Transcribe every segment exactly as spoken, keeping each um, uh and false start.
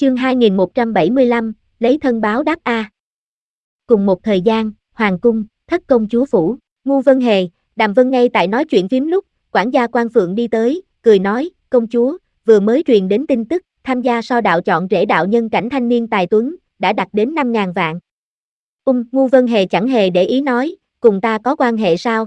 Chương hai nghìn một trăm bảy mươi lăm, lấy thân báo đáp A. Cùng một thời gian, Hoàng cung, Thất công chúa phủ, Ngu Vân Hề, Đàm Vân ngay tại nói chuyện phím lúc, quản gia Quan Phượng đi tới, cười nói, công chúa, vừa mới truyền đến tin tức, tham gia so đạo chọn rể đạo nhân cảnh thanh niên tài tuấn, đã đạt đến năm ngàn vạn. Ung, Ngu Vân Hề chẳng hề để ý nói, cùng ta có quan hệ sao?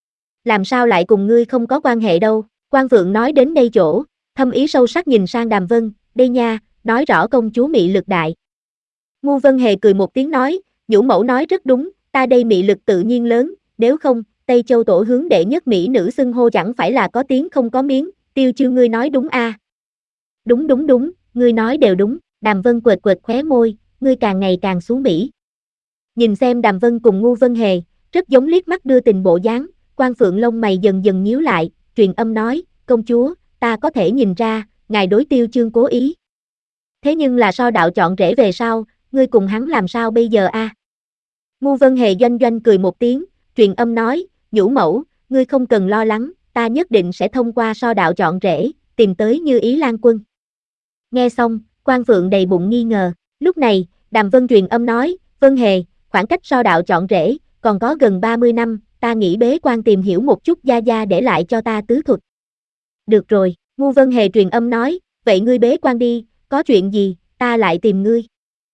Làm sao lại cùng ngươi không có quan hệ đâu? Quan Phượng nói đến đây chỗ, thâm ý sâu sắc nhìn sang Đàm Vân, đây nha, nói rõ công chúa mị lực đại. Ngu Vân Hề cười một tiếng nói, nhũ mẫu nói rất đúng, ta đây mị lực tự nhiên lớn, nếu không, Tây Châu tổ hướng đệ nhất mỹ nữ xưng hô chẳng phải là có tiếng không có miếng, Tiêu Chiêu ngươi nói đúng a? À? Đúng đúng đúng, ngươi nói đều đúng, Đàm Vân quệt quệt khóe môi, ngươi càng ngày càng xuống mỹ. Nhìn xem Đàm Vân cùng Ngu Vân Hề, rất giống liếc mắt đưa tình bộ dáng, Quan Phượng lông mày dần dần nhíu lại, truyền âm nói, công chúa, ta có thể nhìn ra, ngài đối Tiêu Chương cố ý. Thế nhưng là so đạo chọn rể về sau, ngươi cùng hắn làm sao bây giờ a? À? Ngu Vân Hề doanh doanh cười một tiếng, truyền âm nói, nhũ mẫu, ngươi không cần lo lắng, ta nhất định sẽ thông qua so đạo chọn rể, tìm tới Như Ý Lan Quân. Nghe xong, Quan Phượng đầy bụng nghi ngờ, lúc này, Đàm Vân truyền âm nói, Vân Hề, khoảng cách so đạo chọn rể, còn có gần ba mươi năm, ta nghĩ bế quan tìm hiểu một chút gia gia để lại cho ta tứ thuật. Được rồi, Ngu Vân Hề truyền âm nói, vậy ngươi bế quan đi, có chuyện gì, ta lại tìm ngươi.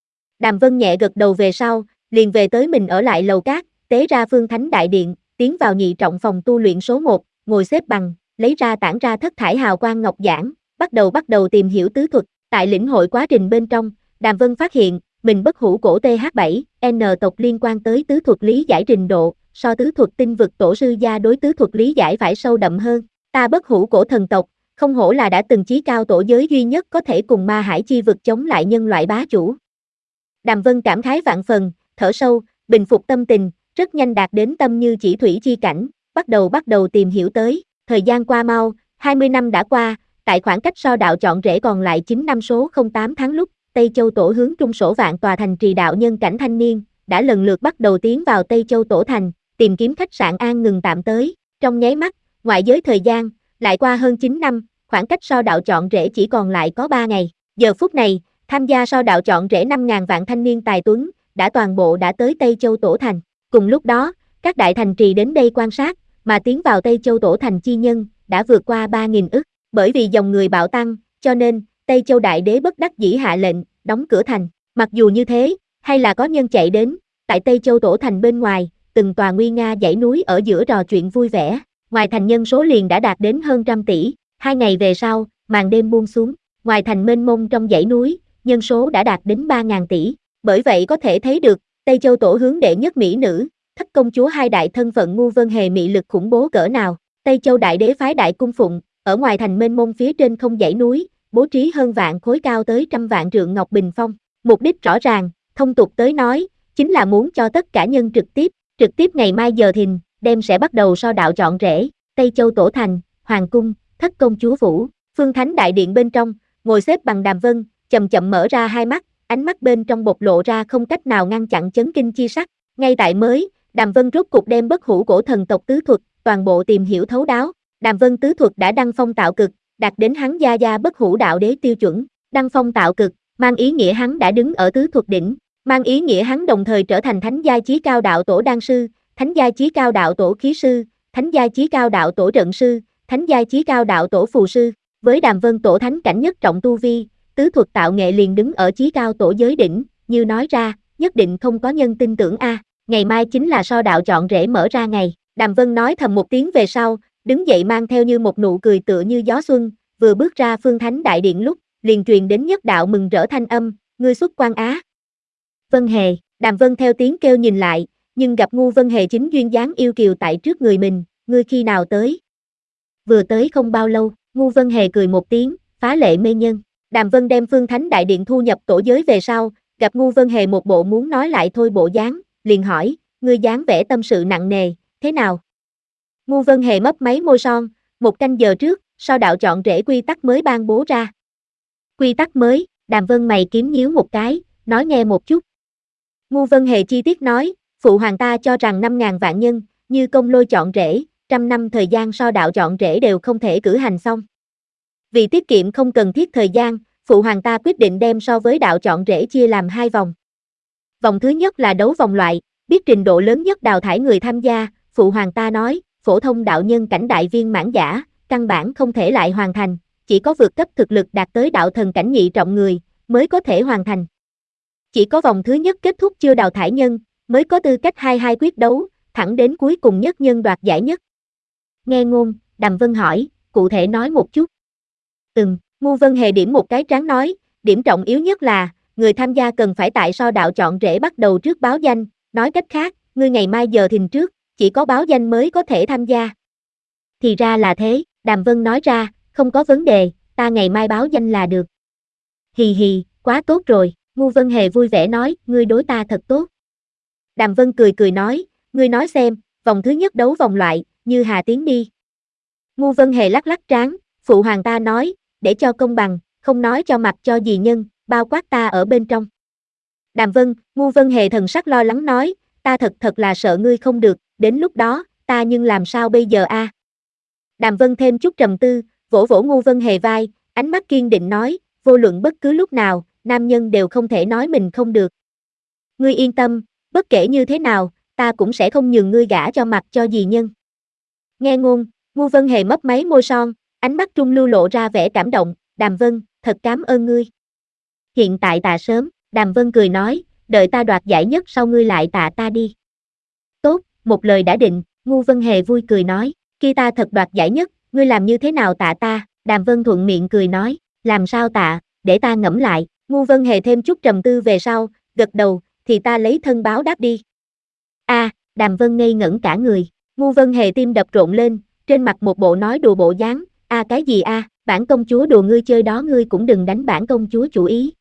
Đàm Vân nhẹ gật đầu về sau, liền về tới mình ở lại lầu cát, tế ra Phương Thánh Đại Điện, tiến vào nhị trọng phòng tu luyện số một, ngồi xếp bằng, lấy ra tản ra thất thải hào quang ngọc giản, bắt đầu bắt đầu tìm hiểu tứ thuật. Tại lĩnh hội quá trình bên trong, Đàm Vân phát hiện, mình bất hủ cổ T H bảy N tộc liên quan tới tứ thuật lý giải trình độ, so tứ thuật tinh vực tổ sư gia đối tứ thuật lý giải phải sâu đậm hơn. Ta bất hủ cổ thần tộc, không hổ là đã từng chí cao tổ giới duy nhất có thể cùng ma hải chi vực chống lại nhân loại bá chủ. Đàm Vân cảm khái vạn phần, thở sâu, bình phục tâm tình, rất nhanh đạt đến tâm như chỉ thủy chi cảnh, bắt đầu bắt đầu tìm hiểu tới. Thời gian qua mau, hai mươi năm đã qua, tại khoảng cách so đạo chọn rể còn lại chín năm số không tám tháng lúc, Tây Châu tổ hướng trung sổ vạn tòa thành trì đạo nhân cảnh thanh niên, đã lần lượt bắt đầu tiến vào Tây Châu tổ thành, tìm kiếm khách sạn an ngừng tạm tới. Trong nháy mắt, ngoại giới thời gian, lại qua hơn chín năm, khoảng cách so đạo chọn rể chỉ còn lại có ba ngày. Giờ phút này, tham gia so đạo chọn rể năm ngàn vạn thanh niên tài tuấn, đã toàn bộ đã tới Tây Châu tổ thành. Cùng lúc đó, các đại thành trì đến đây quan sát, mà tiến vào Tây Châu tổ thành chi nhân, đã vượt qua ba nghìn ức. Bởi vì dòng người bạo tăng, cho nên, Tây Châu đại đế bất đắc dĩ hạ lệnh, đóng cửa thành. Mặc dù như thế, hay là có nhân chạy đến, tại Tây Châu tổ thành bên ngoài, từng tòa nguy nga dãy núi ở giữa trò chuyện vui vẻ. Ngoài thành nhân số liền đã đạt đến hơn trăm tỷ, hai ngày về sau, màn đêm buông xuống, ngoài thành mênh mông trong dãy núi, nhân số đã đạt đến ba ngàn tỷ. Bởi vậy có thể thấy được, Tây Châu tổ hướng đệ nhất mỹ nữ, Thất công chúa hai đại thân phận Ngu Vân Hề mị lực khủng bố cỡ nào. Tây Châu đại đế phái đại cung phụng, ở ngoài thành mênh mông phía trên không dãy núi, bố trí hơn vạn khối cao tới trăm vạn trượng ngọc bình phong. Mục đích rõ ràng, thông tục tới nói, chính là muốn cho tất cả nhân trực tiếp, trực tiếp ngày mai giờ thìn, đêm sẽ bắt đầu so đạo chọn rể. Tây Châu tổ thành, hoàng cung, Thất công chúa phủ, Phương Thánh Đại Điện bên trong, ngồi xếp bằng Đàm Vân, chậm chậm mở ra hai mắt, ánh mắt bên trong bộc lộ ra không cách nào ngăn chặn chấn kinh chi sắc. Ngay tại mới, Đàm Vân rốt cục đem bất hủ cổ thần tộc tứ thuật, toàn bộ tìm hiểu thấu đáo. Đàm Vân tứ thuật đã đăng phong tạo cực, đạt đến hắn gia gia bất hủ đạo đế tiêu chuẩn. Đăng phong tạo cực, mang ý nghĩa hắn đã đứng ở tứ thuật đỉnh, mang ý nghĩa hắn đồng thời trở thành thánh giai chí cao đạo tổ đan sư, thánh giai chí cao đạo tổ khí sư, thánh giai chí cao đạo tổ trận sư, thánh giai chí cao đạo tổ phù sư. Với Đàm Vân tổ thánh cảnh nhất trọng tu vi, tứ thuật tạo nghệ liền đứng ở chí cao tổ giới đỉnh, như nói ra, nhất định không có nhân tin tưởng a. À, ngày mai chính là so đạo chọn rể mở ra ngày. Đàm Vân nói thầm một tiếng về sau, đứng dậy mang theo như một nụ cười tựa như gió xuân, vừa bước ra Phương Thánh Đại Điện lúc, liền truyền đến nhất đạo mừng rỡ thanh âm, ngươi xuất quan á. Vân Hề, Đàm Vân theo tiếng kêu nhìn lại, nhưng gặp Ngu Vân Hề chính duyên dáng yêu kiều tại trước người mình, ngươi khi nào tới? Vừa tới không bao lâu, Ngu Vân Hề cười một tiếng, phá lệ mê nhân. Đàm Vân đem Phương Thánh Đại Điện thu nhập tổ giới về sau, gặp Ngu Vân Hề một bộ muốn nói lại thôi bộ dáng, liền hỏi, ngươi dáng vẻ tâm sự nặng nề, thế nào? Ngu Vân Hề mấp máy môi son, một canh giờ trước, so đạo chọn rể quy tắc mới ban bố ra. Quy tắc mới, Đàm Vân mày kiếm nhíu một cái, nói nghe một chút. Ngu Vân Hề chi tiết nói, phụ hoàng ta cho rằng năm ngàn vạn nhân, như công lôi chọn rể, trăm năm thời gian so đạo chọn rể đều không thể cử hành xong. Vì tiết kiệm không cần thiết thời gian, phụ hoàng ta quyết định đem so với đạo chọn rễ chia làm hai vòng. Vòng thứ nhất là đấu vòng loại, biết trình độ lớn nhất đào thải người tham gia, phụ hoàng ta nói, phổ thông đạo nhân cảnh đại viên mãn giả, căn bản không thể lại hoàn thành, chỉ có vượt cấp thực lực đạt tới đạo thần cảnh nhị trọng người, mới có thể hoàn thành. Chỉ có vòng thứ nhất kết thúc chưa đào thải nhân, mới có tư cách hai hai quyết đấu, thẳng đến cuối cùng nhất nhân đoạt giải nhất. Nghe ngôn, Đàm Vân hỏi, cụ thể nói một chút. Ừm, Ngu Vân Hề điểm một cái trán nói, điểm trọng yếu nhất là, người tham gia cần phải tại so đạo chọn rễ bắt đầu trước báo danh, nói cách khác, ngươi ngày mai giờ thìn trước, chỉ có báo danh mới có thể tham gia. Thì ra là thế, Đàm Vân nói ra, không có vấn đề, ta ngày mai báo danh là được. Hì hì, quá tốt rồi, Ngu Vân Hề vui vẻ nói, ngươi đối ta thật tốt. Đàm Vân cười cười nói, ngươi nói xem, vòng thứ nhất đấu vòng loại, như Hà tiến đi. Ngu Vân Hề lắc lắc trán, phụ hoàng ta nói, để cho công bằng, không nói cho mặt cho gì nhân, bao quát ta ở bên trong. Đàm Vân, Ngu Vân Hề thần sắc lo lắng nói, ta thật thật là sợ ngươi không được, đến lúc đó, ta nhưng làm sao bây giờ a? À? Đàm Vân thêm chút trầm tư, vỗ vỗ Ngu Vân Hề vai, ánh mắt kiên định nói, vô luận bất cứ lúc nào, nam nhân đều không thể nói mình không được. Ngươi yên tâm, bất kể như thế nào, ta cũng sẽ không nhường ngươi gả cho mặt cho gì nhân. Nghe ngôn, Ngu Vân Hề mấp máy môi son, ánh mắt trung lưu lộ ra vẻ cảm động, Đàm Vân, thật cảm ơn ngươi. Hiện tại tạ sớm, Đàm Vân cười nói, đợi ta đoạt giải nhất sau ngươi lại tạ ta đi. Tốt, một lời đã định, Ngu Vân Hề vui cười nói, khi ta thật đoạt giải nhất, ngươi làm như thế nào tạ ta, Đàm Vân thuận miệng cười nói, làm sao tạ, để ta ngẫm lại, Ngu Vân Hề thêm chút trầm tư về sau, gật đầu, thì ta lấy thân báo đáp đi. A, à, Đàm Vân ngây ngẩn cả người, Ngu Vân Hề tim đập rộn lên, trên mặt một bộ nói đùa bộ dáng, a à, cái gì a, à, bản công chúa đùa ngươi chơi đó ngươi cũng đừng đánh bản công chúa chủ ý.